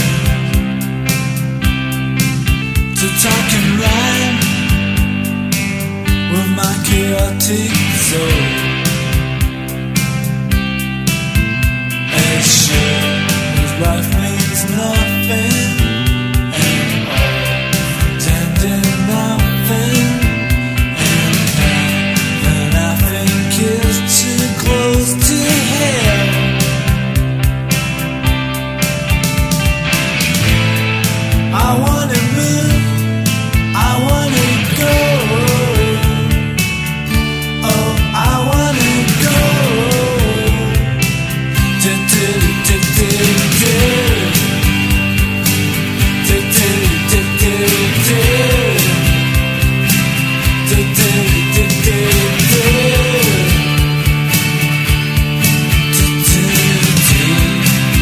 to talk and rhyme with my chaotic soul. As sure as life means nothing and all pretending nothing, and heaven I think is too close to hell. I wanna move, I wanna go. Oh, I wanna go. Do, do, do, do, do. Do, do, do, do, do. Do, do, do, do, do. Do, do, do.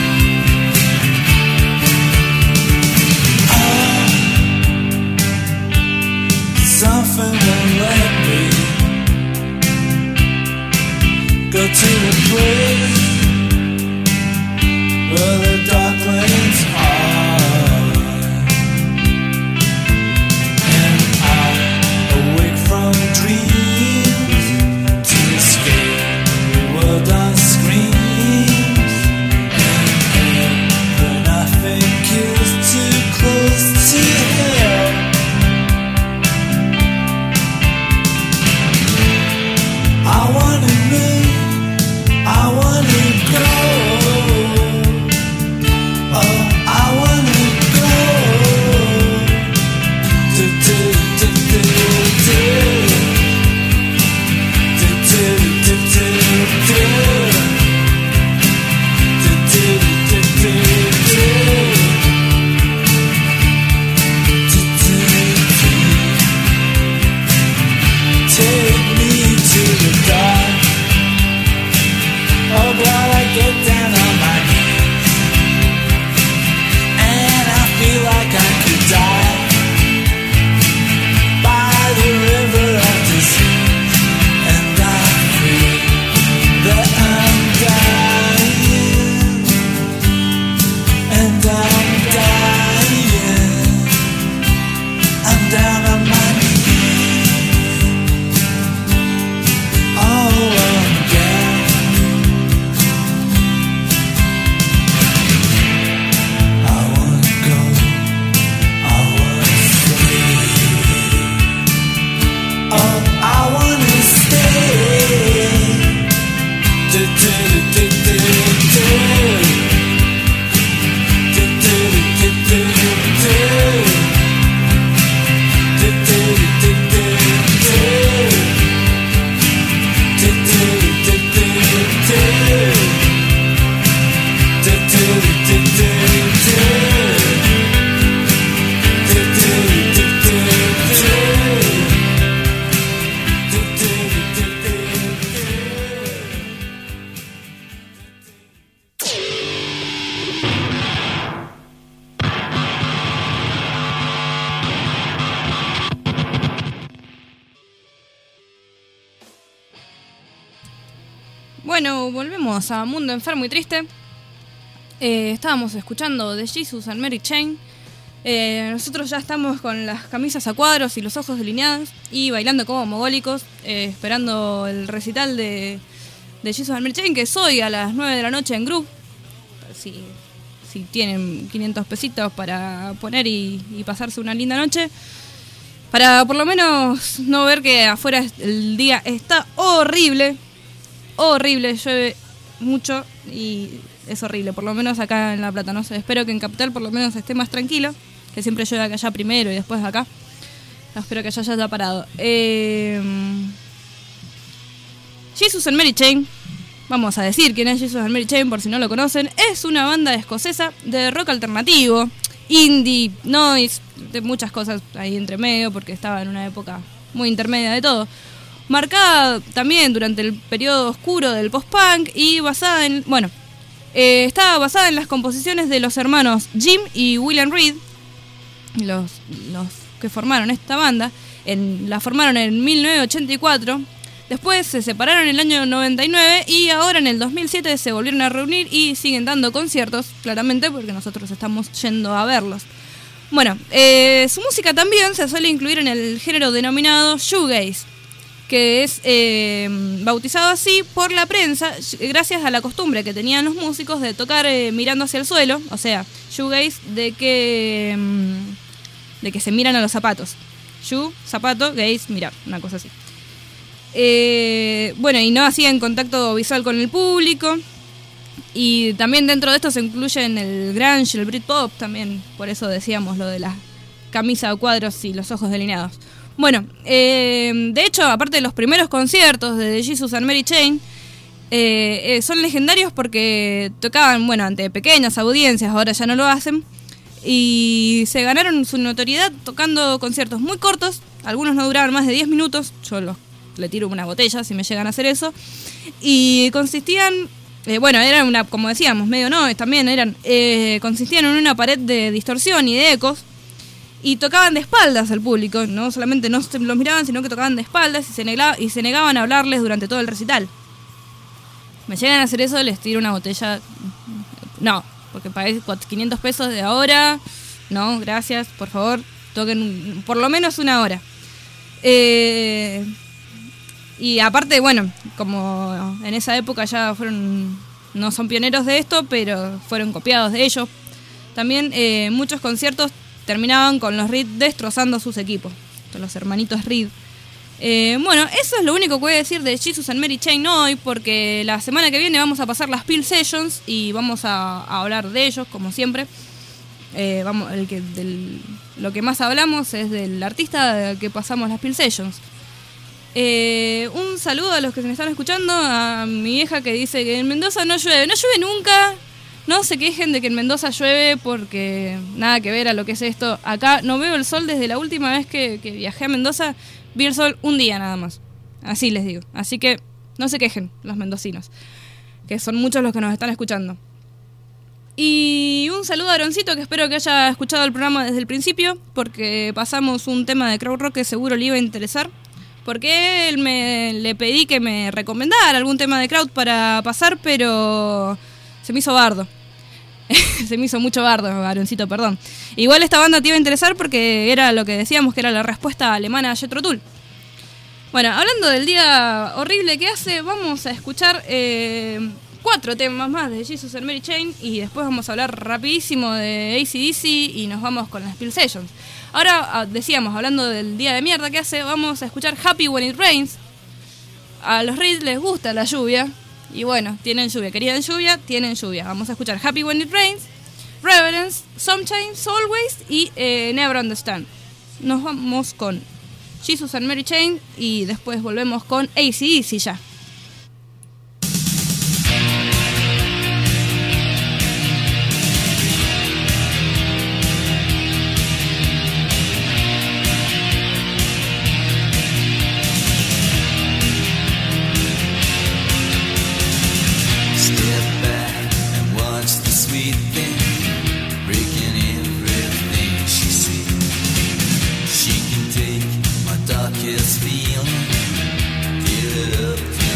Something won't let me go to the place where the dark lanes are, and I awake from dreams to escape the world on screens, and heaven I think is too close to hell. I wanna move, I wanna go. Oh, I wanna go. Do, do, do, do, do. Do, do, do, do, do. Do, do, do, do, do. Do, do, do. Take me to the dark. Oh, glad I get down on my knees, and I feel like I could die by the river of disease, and I feel that I'm dying, and I'm dying. I'm down on my knees. Oh, I'm down. I wanna go, I wanna stay. Oh, I wanna stay. Do, do, do, do, do. Do, do, do, do, do. Do, do, do, do, do. Do, do, do, do, do. Do, do, do, do, do. Do, do, do, do, do. Do, do, do, do, Bueno, volvemos a Mundo Enfermo y Triste. Eh, estábamos escuchando The Jesus and Mary Chain. Eh, nosotros ya estamos con las camisas a cuadros y los ojos delineados y bailando como mogólicos, eh, esperando el recital de, de Jesus and Mary Chain, que es hoy a las nueve de la noche en Groove. Si, si tienen quinientos pesitos para poner y, y pasarse una linda noche. Para por lo menos no ver que afuera el día está horrible. Horrible, llueve mucho y es horrible, por lo menos acá en La Plata, no sé, espero que en Capital por lo menos esté más tranquilo, que siempre llueve acá allá primero y después acá. Espero que allá ya haya parado. Eh, Jesus and Mary Chain, vamos a decir quién es Jesus and Mary Chain por si no lo conocen, es una banda escocesa de rock alternativo, indie, noise, de muchas cosas ahí entre medio porque estaba en una época muy intermedia de todo. Marcada también durante el periodo oscuro del post-punk y basada en... Bueno, eh, estaba basada en las composiciones de los hermanos Jim y William Reed, los, los que formaron esta banda. En, la formaron en mil novecientos ochenta y cuatro, después se separaron en el año noventa y nueve y ahora en el dos mil siete se volvieron a reunir y siguen dando conciertos, claramente porque nosotros estamos yendo a verlos. Bueno, eh, su música también se suele incluir en el género denominado shoegaze, que es eh, bautizado así por la prensa gracias a la costumbre que tenían los músicos de tocar eh, mirando hacia el suelo, o sea, shoegaze de que de que se miran a los zapatos. Shoe, zapato, gaze, mirar, una cosa así. Eh, bueno, y no hacían contacto visual con el público. Y también dentro de esto se incluyen el grunge, el Britpop también, por eso decíamos lo de la camisa a cuadros y los ojos delineados. Bueno, eh, de hecho, aparte de los primeros conciertos de Jesus and Mary Chain, eh, eh, son legendarios porque tocaban, bueno, ante pequeñas audiencias, ahora ya no lo hacen, y se ganaron su notoriedad tocando conciertos muy cortos, algunos no duraban más de diez minutos, yo los, le tiro una botella si me llegan a hacer eso, y consistían, eh, bueno, eran una, como decíamos, medio no, también eran, eh, consistían en una pared de distorsión y de ecos, y tocaban de espaldas al público, no solamente no los miraban, sino que tocaban de espaldas y se, negaba, y se negaban a hablarles durante todo el recital. Me llegan a hacer eso, les tiro una botella. No, porque pagué quinientos pesos de ahora. No, gracias, por favor, toquen por lo menos una hora. Eh, y aparte, bueno, como en esa época ya fueron, no son pioneros de esto, pero fueron copiados de ellos. También eh, muchos conciertos terminaban con los Reed destrozando sus equipos, con los hermanitos Reed. Eh, bueno, eso es lo único que voy a decir de Jesus and Mary Chain hoy, porque la semana que viene vamos a pasar las Peel Sessions y vamos a, a hablar de ellos, como siempre. Eh, vamos, el que, del, lo que más hablamos es del artista del que pasamos las Peel Sessions. Eh, un saludo a los que se me están escuchando, a mi vieja que dice que en Mendoza no llueve. No llueve nunca. No se quejen de que en Mendoza llueve porque nada que ver a lo que es esto. Acá no veo el sol desde la última vez que, que viajé a Mendoza. Vi el sol un día nada más. Así les digo. Así que no se quejen los mendocinos, que son muchos los que nos están escuchando. Y un saludo a Aroncito, que espero que haya escuchado el programa desde el principio, porque pasamos un tema de crowd rock que seguro le iba a interesar. Porque él me, le pedí que me recomendara algún tema de crowd para pasar, pero se me hizo bardo. Se me hizo mucho bardo, Aroncito, perdón. Igual esta banda te iba a interesar porque era lo que decíamos, que era la respuesta alemana a Jethro Tull. Bueno, hablando del día horrible que hace, vamos a escuchar eh, cuatro temas más de Jesus and Mary Chain y después vamos a hablar rapidísimo de A C D C y nos vamos con las Peel Sessions. Ahora, decíamos, hablando del día de mierda que hace, vamos a escuchar Happy When It Rains. A los Reed les gusta la lluvia. Y bueno, tienen lluvia. Querían lluvia, tienen lluvia. Vamos a escuchar Happy When It Rains, Reverence, Sometimes, Always y eh, Never Understand. Nos vamos con Jesus and Mary Chain y después volvemos con A C D C ya. Darkest feeling, give it up to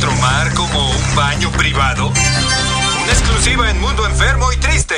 nuestro mar como un baño privado? Una exclusiva en Mundo Enfermo y Triste.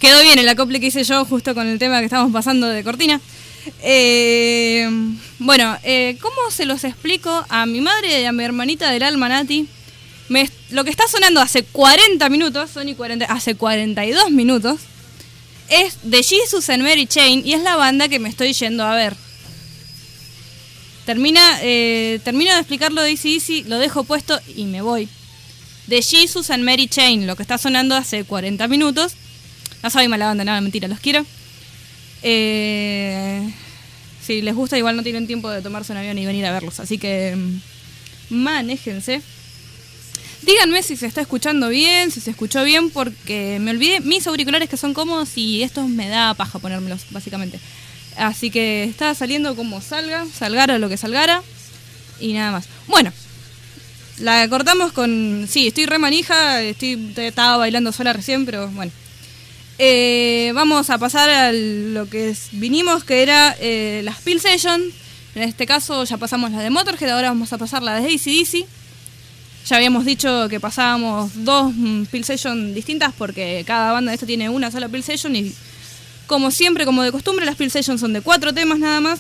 quedó bien el acople que hice yo justo con el tema que estábamos pasando de cortina. Eh, bueno, eh, ¿cómo se los explico a mi madre y a mi hermanita del alma, Nati? Me, lo que está sonando hace cuarenta minutos, son y cuarenta, hace cuarenta y dos minutos, es The Jesus and Mary Chain y es la banda que me estoy yendo a ver. Termina, eh, termino de explicarlo de A C/D C, lo dejo puesto y me voy. The Jesus and Mary Chain, lo que está sonando hace cuarenta minutos. No soy mala banda, nada, mentira, los quiero. Eh, si les gusta, igual no tienen tiempo de tomarse un avión y venir a verlos, así que manéjense. Díganme si se está escuchando bien, si se escuchó bien, porque me olvidé mis auriculares que son cómodos y estos me da paja ponérmelos, básicamente. Así que está saliendo como salga, salgara lo que salgara y nada más. Bueno, la cortamos con... Sí, estoy re manija, estoy, estaba bailando sola recién, pero bueno. Eh, vamos a pasar a lo que es, vinimos, que era eh, las Peel Session. En este caso ya pasamos la de Motorhead, ahora vamos a pasar la de A C/D C. Ya habíamos dicho que pasábamos dos mm, Peel Session distintas porque cada banda de esta tiene una sola Peel Session y como siempre, como de costumbre, las Peel Session son de cuatro temas nada más.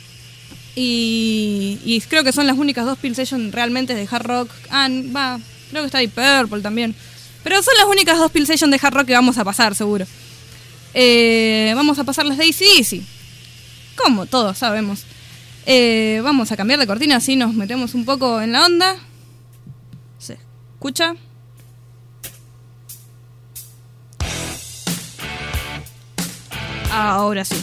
Y, y creo que son las únicas dos Peel Session realmente de hard rock. Ah, va, creo que está Deep Purple también. Pero son las únicas dos Peel Session de hard rock que vamos a pasar, seguro. Eh, vamos a pasar las de A C/D C. Como todos sabemos. Eh, vamos a cambiar de cortina, así nos metemos un poco en la onda. ¿Se escucha? Ahora sí.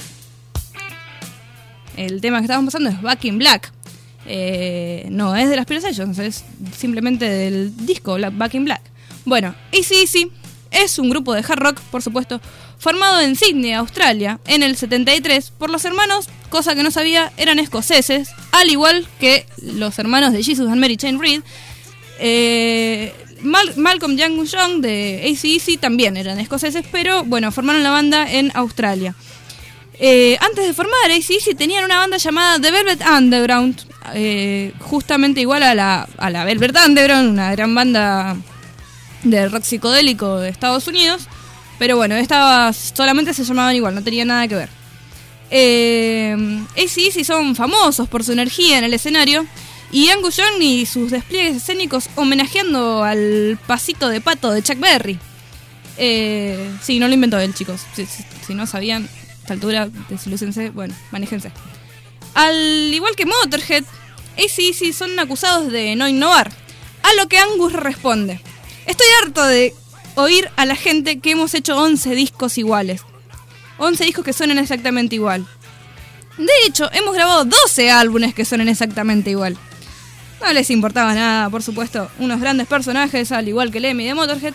El tema que estábamos pasando es Back in Black. Eh, no es de las Peel Sessions, es simplemente del disco Back in Black. Bueno, A C/D C es un grupo de hard rock, por supuesto, formado en Sydney, Australia, en el setenta y tres por los hermanos, cosa que no sabía, eran escoceses, al igual que los hermanos de Jesus and Mary Chain Reid. Eh, Mal- Malcolm Young Young de A C/D C también eran escoceses, pero bueno, formaron la banda en Australia. Eh, antes de formar A C/D C tenían una banda llamada The Velvet Underground, eh, justamente igual a la, a la Velvet Underground, una gran banda de rock psicodélico de Estados Unidos, pero bueno, esta solamente se llamaban igual, no tenía nada que ver. Eh, A C/D C son famosos por su energía en el escenario y Angus Young y sus despliegues escénicos homenajeando al pasito de pato de Chuck Berry. Eh, sí, no lo inventó él, chicos. Si, si, si no sabían, a esta altura, desilúsense, bueno, manéjense. Al igual que Motorhead, A C/D C son acusados de no innovar, a lo que Angus responde: estoy harto de oír a la gente que hemos hecho once discos iguales. once discos que suenan exactamente igual. De hecho, hemos grabado doce álbumes que suenan exactamente igual. No les importaba nada, por supuesto, unos grandes personajes, al igual que Lemmy de Motorhead.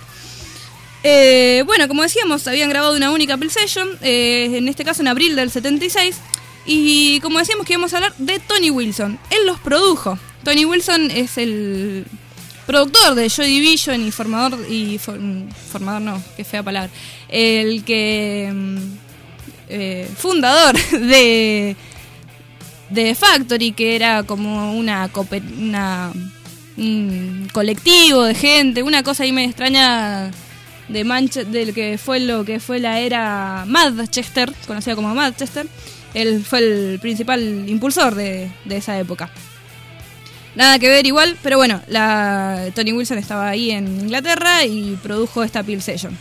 Eh, bueno, como decíamos, habían grabado una única Peel Session, eh, en este caso en abril del setenta y seis. Y como decíamos que íbamos a hablar de Tony Wilson. Él los produjo. Tony Wilson es el productor de Joy Division y formador, y for, formador no, qué fea palabra, el que eh, fundador de de Factory, que era como una, una un colectivo de gente, una cosa ahí medio extraña de Manchester, del que fue lo que fue la era Manchester, conocida como Manchester. Él fue el principal impulsor de, de esa época. Nada que ver igual, pero bueno, la, Tony Wilson estaba ahí en Inglaterra y produjo esta Peel Session.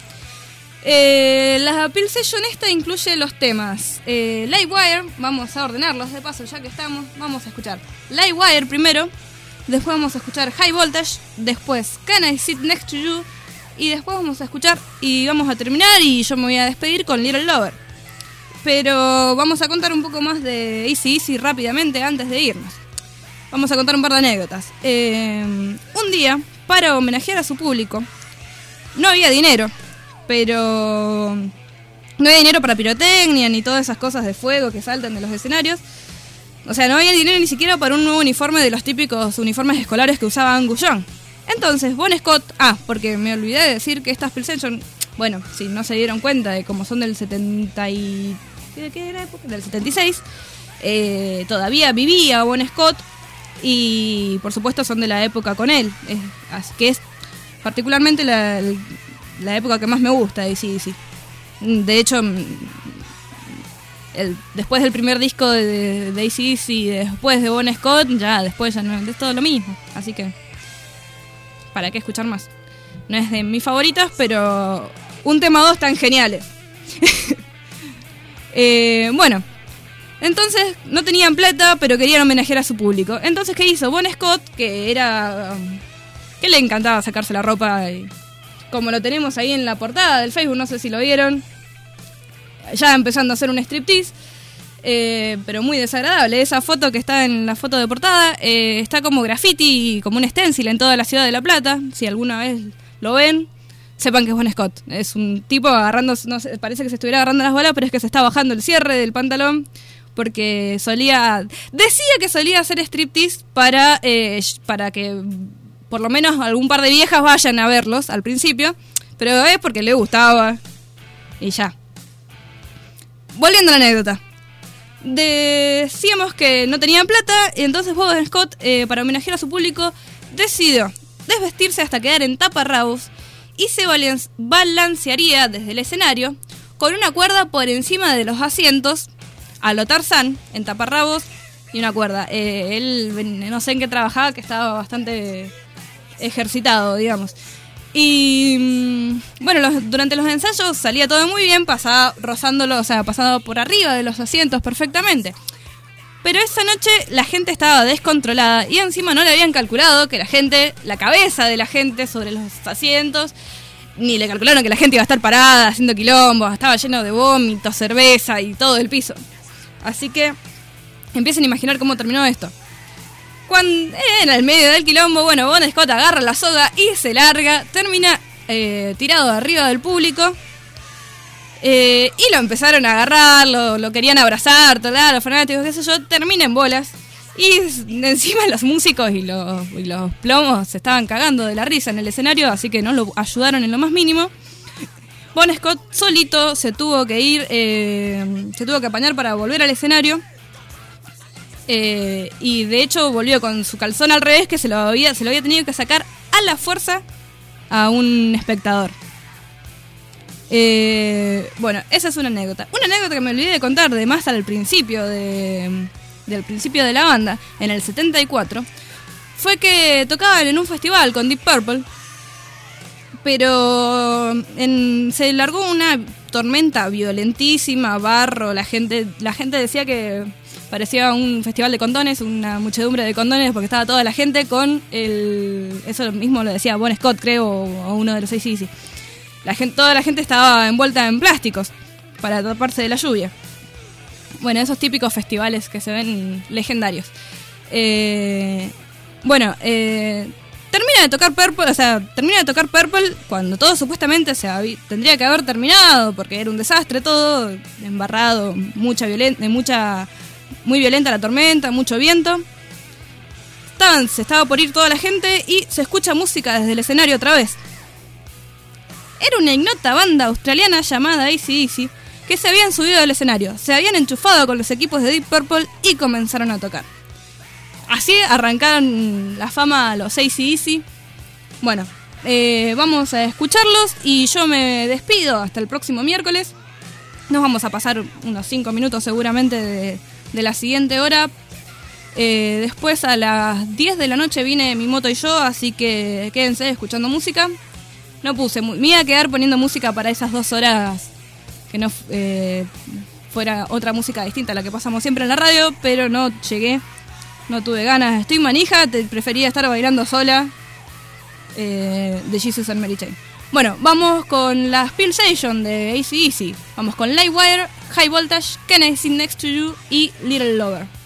Eh, la Peel Session esta incluye los temas eh, Livewire, vamos a ordenarlos de paso ya que estamos. Vamos a escuchar Livewire primero, después vamos a escuchar High Voltage, después Can I Sit Next to You, y después vamos a escuchar y vamos a terminar y yo me voy a despedir con Little Lover. Pero vamos a contar un poco más de A C/D C rápidamente antes de irnos. Vamos a contar un par de anécdotas. Eh, un día, para homenajear a su público, no había dinero, pero no había dinero para pirotecnia ni todas esas cosas de fuego que saltan de los escenarios. O sea, no había dinero ni siquiera para un nuevo uniforme de los típicos uniformes escolares que usaba Angus Young. Entonces, Bon Scott... Ah, porque me olvidé de decir que estas Peel Session, bueno, si no se dieron cuenta de cómo son del setenta y... ¿Qué era? Del setenta y seis. Eh, todavía vivía Bon Scott y, por supuesto, son de la época con él. Es, que es particularmente la, la época que más me gusta de A C/D C. De hecho, el, después del primer disco de, de A C D C y después de Bon Scott, ya después ya no es todo lo mismo. Así que, ¿para qué escuchar más? No es de mis favoritas, pero un tema o dos tan geniales. eh, bueno, entonces no tenían plata, pero querían homenajear a su público. Entonces, ¿qué hizo? Bon Scott, que era... que le encantaba sacarse la ropa, y como lo tenemos ahí en la portada del Facebook, no sé si lo vieron, ya empezando a hacer un striptease, eh, pero muy desagradable. Esa foto que está en la foto de portada eh, está como graffiti, como un stencil en toda la ciudad de La Plata. Si alguna vez lo ven, sepan que es Bon Scott. Es un tipo agarrando, no sé, parece que se estuviera agarrando las bolas, pero es que se está bajando el cierre del pantalón, porque solía, decía que solía hacer striptease para, eh, para que por lo menos algún par de viejas vayan a verlos al principio, pero es porque le gustaba y ya. Volviendo a la anécdota. Decíamos que no tenían plata, y entonces Bon Scott, eh, para homenajear a su público, decidió desvestirse hasta quedar en taparrabos y se balancearía desde el escenario con una cuerda por encima de los asientos, a lo Tarzán, en taparrabos y una cuerda. Eh, él, no sé en qué trabajaba, que estaba bastante ejercitado, digamos. Y bueno, los, durante los ensayos salía todo muy bien, pasaba rozándolo, o sea, pasando por arriba de los asientos perfectamente. Pero esa noche la gente estaba descontrolada y encima no le habían calculado que la gente, la cabeza de la gente sobre los asientos, ni le calcularon que la gente iba a estar parada haciendo quilombo, estaba lleno de vómitos, cerveza y todo el piso. Así que empiecen a imaginar cómo terminó esto. Cuando en el medio del quilombo, bueno, Bon Scott agarra la soga y se larga, termina eh, tirado arriba del público, eh, y lo empezaron a agarrar, lo, lo querían abrazar, todo, los fanáticos, qué sé yo, termina en bolas, y encima los músicos y los, y los plomos se estaban cagando de la risa en el escenario, así que no lo ayudaron en lo más mínimo. Bon Scott solito se tuvo que ir, eh, se tuvo que apañar para volver al escenario. Eh, y de hecho volvió con su calzón al revés, que se lo había, se lo había tenido que sacar a la fuerza a un espectador. Eh, bueno, esa es una anécdota. Una anécdota que me olvidé de contar de más al principio de, del principio de la banda, en el setenta y cuatro, fue que tocaban en un festival con Deep Purple, pero en, se largó una tormenta violentísima, barro, la gente, la gente decía que parecía un festival de condones, una muchedumbre de condones, porque estaba toda la gente con el... Eso mismo lo decía Bon Scott, creo, o uno de los A C D C. La gente, toda la gente estaba envuelta en plásticos para taparse de la lluvia. Bueno, esos típicos festivales que se ven legendarios. Eh, bueno, eh, termina de tocar Purple, o sea, termina de tocar Purple cuando todo supuestamente se había, tendría que haber terminado, porque era un desastre todo, embarrado, mucha violencia, mucha... muy violenta la tormenta, mucho viento. Estaban, se estaba por ir toda la gente y se escucha música desde el escenario otra vez. Era una ignota banda australiana llamada A C D C que se habían subido al escenario, se habían enchufado con los equipos de Deep Purple y comenzaron a tocar. Así arrancaron la fama a los A C D C. Bueno, eh, vamos a escucharlos y yo me despido hasta el próximo miércoles. Nos vamos a pasar unos cinco minutos seguramente de... de la siguiente hora. Eh, después a las diez de la noche viene mi moto y yo, así que quédense escuchando música. No puse, me iba a quedar poniendo música para esas dos horas, que no eh, fuera otra música distinta a la que pasamos siempre en la radio, pero no llegué, no tuve ganas, estoy manija, te prefería estar bailando sola, eh, de Jesus and Mary Chain. Bueno, vamos con la Spill Station de A C D C, vamos con Livewire, High Voltage, Can I Sit Next to You y Little Lover.